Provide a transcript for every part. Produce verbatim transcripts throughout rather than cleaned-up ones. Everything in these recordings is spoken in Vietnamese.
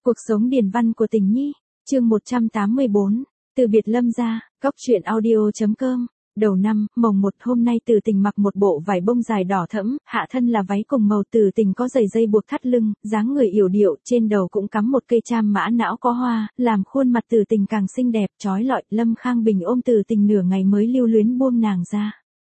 Cuộc sống điển văn của tình nhi, chương một trăm tám mươi bốn, từ biệt Lâm gia, góc truyện audio.com. Đầu năm, mồng một hôm nay Từ Tình mặc một bộ vải bông dài đỏ thẫm, hạ thân là váy cùng màu Từ Tình có giày dây buộc thắt lưng, dáng người yểu điệu, trên đầu cũng cắm một cây cham mã não có hoa, làm khuôn mặt Từ Tình càng xinh đẹp, trói lọi. Lâm Khang Bình ôm Từ Tình nửa ngày mới lưu luyến buông nàng ra.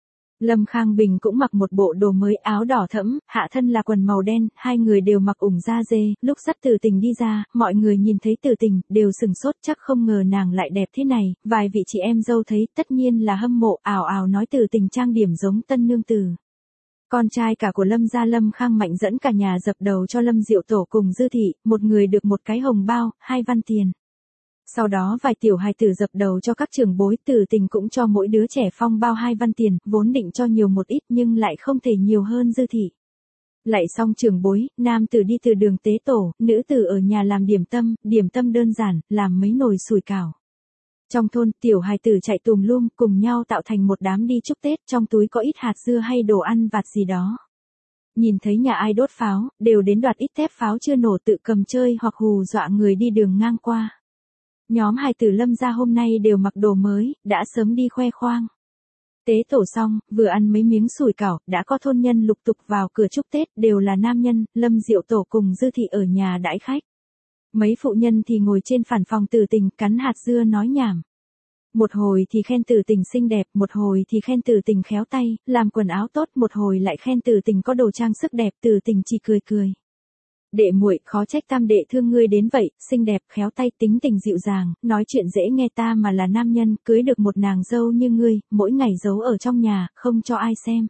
Lâm Khang Bình cũng mặc một bộ đồ mới, áo đỏ thẫm, hạ thân là quần màu đen, hai người đều mặc ủng da dê, lúc dắt Từ Tình đi ra, mọi người nhìn thấy Từ Tình, đều sừng sốt, chắc không ngờ nàng lại đẹp thế này, vài vị chị em dâu thấy, tất nhiên là hâm mộ, ào ào nói Từ Tình trang điểm giống tân nương tử. Con trai cả của Lâm gia Lâm Khang Mạnh dẫn cả nhà dập đầu cho Lâm Diệu Tổ cùng Dư Thị, một người được một cái hồng bao, hai văn tiền. Sau đó vài tiểu hài tử dập đầu cho các trưởng bối, Từ Tình cũng cho mỗi đứa trẻ phong bao hai văn tiền, vốn định cho nhiều một ít nhưng lại không thể nhiều hơn Dư Thị. Lại xong trưởng bối, nam tử đi từ đường tế tổ, nữ tử ở nhà làm điểm tâm, điểm tâm đơn giản, làm mấy nồi sủi cảo. Trong thôn, tiểu hài tử chạy tùm lum, cùng nhau tạo thành một đám đi chúc Tết, trong túi có ít hạt dưa hay đồ ăn vặt gì đó. Nhìn thấy nhà ai đốt pháo, đều đến đoạt ít thép pháo chưa nổ tự cầm chơi hoặc hù dọa người đi đường ngang qua. Nhóm hài tử Lâm gia hôm nay đều mặc đồ mới, đã sớm đi khoe khoang. Tế tổ xong, vừa ăn mấy miếng sủi cảo, đã có thôn nhân lục tục vào cửa chúc Tết, đều là nam nhân, Lâm Diệu Tổ cùng Dư Thị ở nhà đãi khách. Mấy phụ nhân thì ngồi trên phản phòng Từ Tình, cắn hạt dưa nói nhảm. Một hồi thì khen Từ Tình xinh đẹp, một hồi thì khen Từ Tình khéo tay, làm quần áo tốt, một hồi lại khen Từ Tình có đồ trang sức đẹp, Từ Tình chỉ cười cười. Đệ muội, khó trách tam đệ thương ngươi đến vậy, xinh đẹp, khéo tay, tính tình dịu dàng, nói chuyện dễ nghe, ta mà là nam nhân, cưới được một nàng dâu như ngươi, mỗi ngày giấu ở trong nhà, không cho ai xem.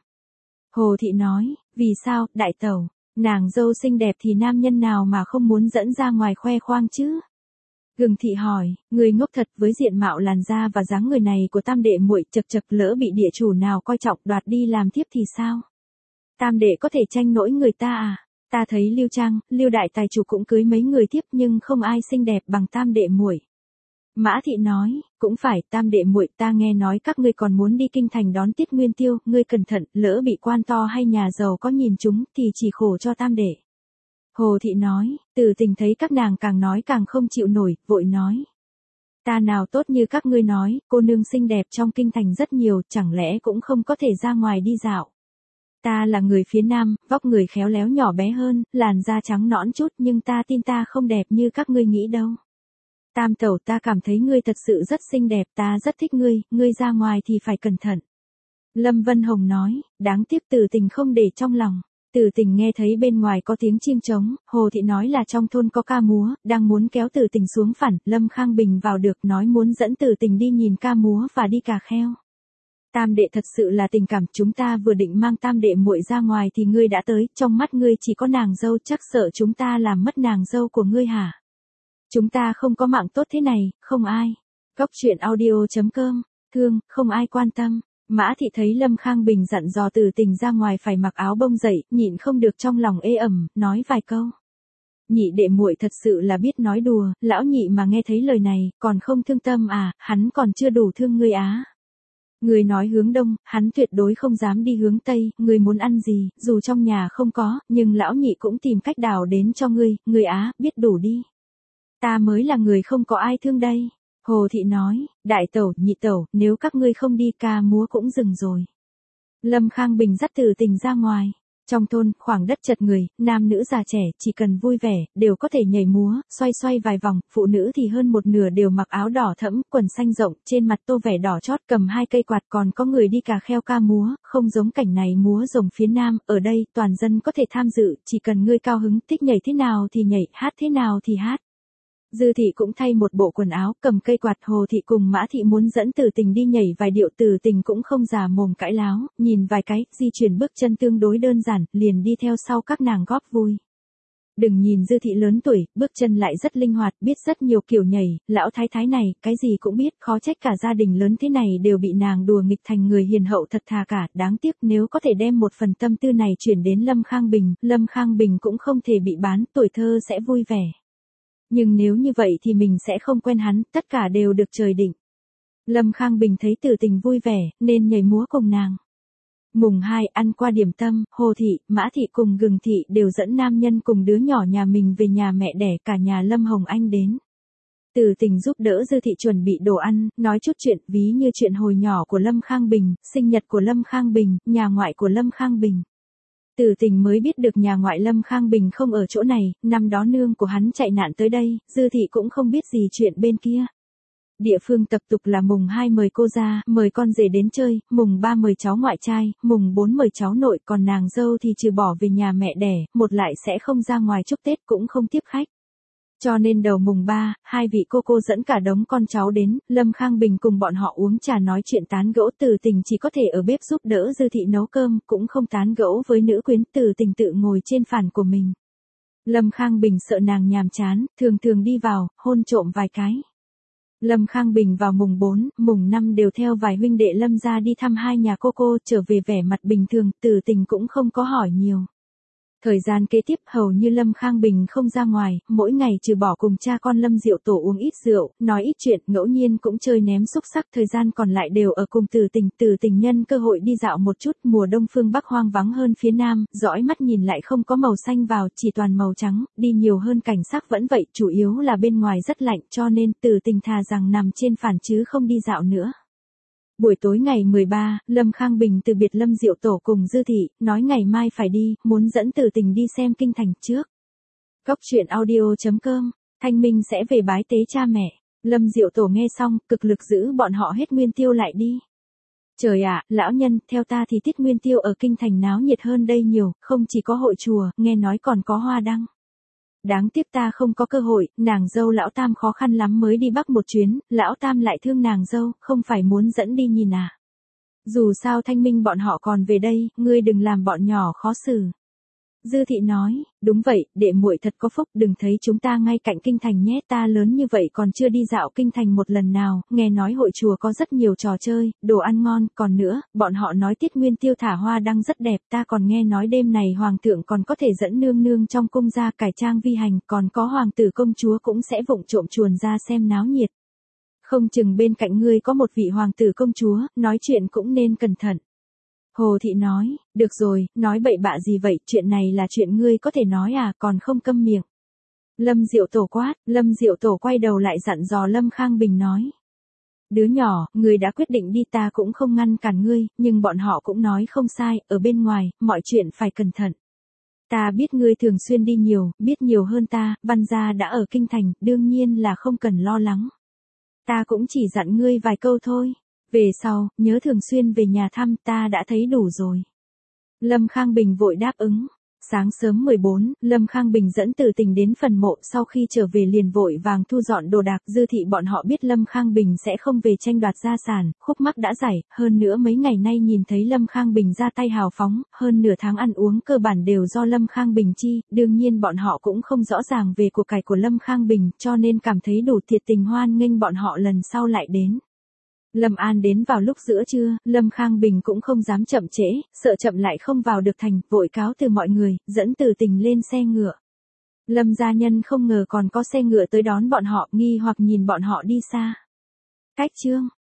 Hồ Thị nói, vì sao, đại tẩu, nàng dâu xinh đẹp thì nam nhân nào mà không muốn dẫn ra ngoài khoe khoang chứ? Gừng Thị hỏi, người ngốc thật, với diện mạo làn da và dáng người này của tam đệ muội, chật chật lỡ bị địa chủ nào coi trọng đoạt đi làm thiếp thì sao? Tam đệ có thể tranh nỗi người ta à? Ta thấy Lưu Trang, Lưu đại tài chủ cũng cưới mấy người thiếp nhưng không ai xinh đẹp bằng tam đệ muội. Mã Thị nói, cũng phải, tam đệ muội, ta nghe nói các ngươi còn muốn đi kinh thành đón Tiết Nguyên Tiêu, ngươi cẩn thận, lỡ bị quan to hay nhà giàu có nhìn chúng thì chỉ khổ cho tam đệ. Hồ Thị nói, Từ Tình thấy các nàng càng nói càng không chịu nổi, vội nói. Ta nào tốt như các ngươi nói, cô nương xinh đẹp trong kinh thành rất nhiều, chẳng lẽ cũng không có thể ra ngoài đi dạo. Ta là người phía Nam, vóc người khéo léo nhỏ bé hơn, làn da trắng nõn chút nhưng ta tin ta không đẹp như các ngươi nghĩ đâu. Tam tẩu, ta cảm thấy ngươi thật sự rất xinh đẹp, ta rất thích ngươi, ngươi ra ngoài thì phải cẩn thận. Lâm Vân Hồng nói, đáng tiếc Từ Tình không để trong lòng. Từ Tình nghe thấy bên ngoài có tiếng chiêng trống, Hồ Thị nói là trong thôn có ca múa, đang muốn kéo Từ Tình xuống phản, Lâm Khang Bình vào được nói muốn dẫn Từ Tình đi nhìn ca múa và đi cà kheo. Tam đệ thật sự là tình cảm, chúng ta vừa định mang tam đệ muội ra ngoài thì ngươi đã tới, trong mắt ngươi chỉ có nàng dâu, chắc sợ chúng ta làm mất nàng dâu của ngươi hả? Chúng ta không có mạng tốt thế này, không ai. Góc truyện audio.com, thương, không ai quan tâm. Mã Thị thấy Lâm Khang Bình dặn dò Từ Tình ra ngoài phải mặc áo bông dậy, nhịn không được trong lòng ê ẩm, nói vài câu. Nhị đệ muội thật sự là biết nói đùa, lão nhị mà nghe thấy lời này, còn không thương tâm à, hắn còn chưa đủ thương ngươi á. Người nói hướng đông, hắn tuyệt đối không dám đi hướng tây, người muốn ăn gì, dù trong nhà không có, nhưng lão nhị cũng tìm cách đào đến cho ngươi, người á, biết đủ đi. Ta mới là người không có ai thương đây. Hồ Thị nói, đại tẩu, nhị tẩu, nếu các ngươi không đi ca múa cũng dừng rồi. Lâm Khang Bình dắt Từ Tình ra ngoài. Trong thôn, khoảng đất chật người, nam nữ già trẻ, chỉ cần vui vẻ, đều có thể nhảy múa, xoay xoay vài vòng, phụ nữ thì hơn một nửa đều mặc áo đỏ thẫm, quần xanh rộng, trên mặt tô vẻ đỏ chót, cầm hai cây quạt, còn có người đi cà kheo ca múa, không giống cảnh này múa rồng phía Nam, ở đây, toàn dân có thể tham dự, chỉ cần ngươi cao hứng, thích nhảy thế nào thì nhảy, hát thế nào thì hát. Dư Thị cũng thay một bộ quần áo, cầm cây quạt. Hồ Thị cùng Mã Thị muốn dẫn Từ Tình đi nhảy vài điệu, Từ Tình cũng không già mồm cãi láo, nhìn vài cái, di chuyển bước chân tương đối đơn giản, liền đi theo sau các nàng góp vui. Đừng nhìn Dư Thị lớn tuổi, bước chân lại rất linh hoạt, biết rất nhiều kiểu nhảy, lão thái thái này, cái gì cũng biết, khó trách cả gia đình lớn thế này đều bị nàng đùa nghịch thành người hiền hậu thật thà cả, đáng tiếc nếu có thể đem một phần tâm tư này chuyển đến Lâm Khang Bình, Lâm Khang Bình cũng không thể bị bán, tuổi thơ sẽ vui vẻ. Nhưng nếu như vậy thì mình sẽ không quen hắn, tất cả đều được trời định. Lâm Khang Bình thấy Từ Tình vui vẻ, nên nhảy múa cùng nàng. Mùng hai ăn qua điểm tâm, Hồ Thị, Mã Thị cùng Gừng Thị đều dẫn nam nhân cùng đứa nhỏ nhà mình về nhà mẹ đẻ, cả nhà Lâm Hồng Anh đến. Từ Tình giúp đỡ Dư Thị chuẩn bị đồ ăn, nói chút chuyện, ví như chuyện hồi nhỏ của Lâm Khang Bình, sinh nhật của Lâm Khang Bình, nhà ngoại của Lâm Khang Bình. Từ Tình mới biết được nhà ngoại Lâm Khang Bình không ở chỗ này, năm đó nương của hắn chạy nạn tới đây, Dư Thị cũng không biết gì chuyện bên kia. Địa phương tập tục là mùng hai mời cô ra, mời con rể đến chơi, mùng ba mời cháu ngoại trai, mùng bốn mời cháu nội, còn nàng dâu thì trừ bỏ về nhà mẹ đẻ, một lại sẽ không ra ngoài chúc Tết cũng không tiếp khách. Cho nên đầu mùng ba, hai vị cô cô dẫn cả đống con cháu đến, Lâm Khang Bình cùng bọn họ uống trà nói chuyện tán gẫu. Từ Tình chỉ có thể ở bếp giúp đỡ Dư Thị nấu cơm, cũng không tán gẫu với nữ quyến. Từ Tình tự ngồi trên phản của mình. Lâm Khang Bình sợ nàng nhàm chán, thường thường đi vào, hôn trộm vài cái. Lâm Khang Bình vào mùng bốn, mùng năm đều theo vài huynh đệ Lâm ra đi thăm hai nhà cô cô, trở về vẻ mặt bình thường, Từ Tình cũng không có hỏi nhiều. Thời gian kế tiếp hầu như Lâm Khang Bình không ra ngoài, mỗi ngày trừ bỏ cùng cha con Lâm Diệu Tổ uống ít rượu, nói ít chuyện, ngẫu nhiên cũng chơi ném xúc xắc, thời gian còn lại đều ở cùng Từ Tình. Từ Tình nhân cơ hội đi dạo một chút, mùa đông phương Bắc hoang vắng hơn phía Nam, dõi mắt nhìn lại không có màu xanh vào, chỉ toàn màu trắng, đi nhiều hơn cảnh sắc vẫn vậy, chủ yếu là bên ngoài rất lạnh, cho nên Từ Tình thà rằng nằm trên phản chứ không đi dạo nữa. Buổi tối ngày mười ba, Lâm Khang Bình từ biệt Lâm Diệu Tổ cùng Dư Thị, nói ngày mai phải đi, muốn dẫn Từ Tình đi xem kinh thành trước. Cóc truyện audio chấm com, Thanh Minh sẽ về bái tế cha mẹ. Lâm Diệu Tổ nghe xong, cực lực giữ bọn họ hết nguyên tiêu lại đi. Trời ạ, lão nhân, theo ta thì tiết nguyên tiêu ở kinh thành náo nhiệt hơn đây nhiều, không chỉ có hội chùa, nghe nói còn có hoa đăng. Đáng tiếc ta không có cơ hội, nàng dâu lão Tam khó khăn lắm mới đi Bắc một chuyến, lão Tam lại thương nàng dâu, không phải muốn dẫn đi nhìn à. Dù sao Thanh Minh bọn họ còn về đây, ngươi đừng làm bọn nhỏ khó xử. Dư Thị nói, đúng vậy, đệ muội thật có phúc, đừng thấy chúng ta ngay cạnh kinh thành nhé, ta lớn như vậy còn chưa đi dạo kinh thành một lần nào, nghe nói hội chùa có rất nhiều trò chơi, đồ ăn ngon, còn nữa, bọn họ nói tiết nguyên tiêu thả hoa đăng rất đẹp, ta còn nghe nói đêm này hoàng thượng còn có thể dẫn nương nương trong cung ra cải trang vi hành, còn có hoàng tử công chúa cũng sẽ vụng trộm chuồn ra xem náo nhiệt. Không chừng bên cạnh ngươi có một vị hoàng tử công chúa, nói chuyện cũng nên cẩn thận. Hồ Thị nói, được rồi, nói bậy bạ gì vậy, chuyện này là chuyện ngươi có thể nói à, còn không câm miệng. Lâm Diệu Tổ quát, Lâm Diệu Tổ quay đầu lại dặn dò Lâm Khang Bình nói. Đứa nhỏ, ngươi đã quyết định đi ta cũng không ngăn cản ngươi, nhưng bọn họ cũng nói không sai, ở bên ngoài, mọi chuyện phải cẩn thận. Ta biết ngươi thường xuyên đi nhiều, biết nhiều hơn ta, Văn gia đã ở kinh thành, đương nhiên là không cần lo lắng. Ta cũng chỉ dặn ngươi vài câu thôi. Về sau, nhớ thường xuyên về nhà thăm, ta đã thấy đủ rồi. Lâm Khang Bình vội đáp ứng. Sáng sớm mười bốn, Lâm Khang Bình dẫn Từ Tình đến phần mộ, sau khi trở về liền vội vàng thu dọn đồ đạc. Dư Thị bọn họ biết Lâm Khang Bình sẽ không về tranh đoạt gia sản, khúc mắc đã giải, hơn nữa mấy ngày nay nhìn thấy Lâm Khang Bình ra tay hào phóng, hơn nửa tháng ăn uống cơ bản đều do Lâm Khang Bình chi, đương nhiên bọn họ cũng không rõ ràng về của cải của Lâm Khang Bình, cho nên cảm thấy đủ thiệt tình hoan nghênh bọn họ lần sau lại đến. Lâm An đến vào lúc giữa trưa, Lâm Khang Bình cũng không dám chậm trễ, sợ chậm lại không vào được thành, vội cáo từ mọi người, dẫn Từ Tình lên xe ngựa. Lâm gia nhân không ngờ còn có xe ngựa tới đón bọn họ, nghi hoặc nhìn bọn họ đi xa. Cách chương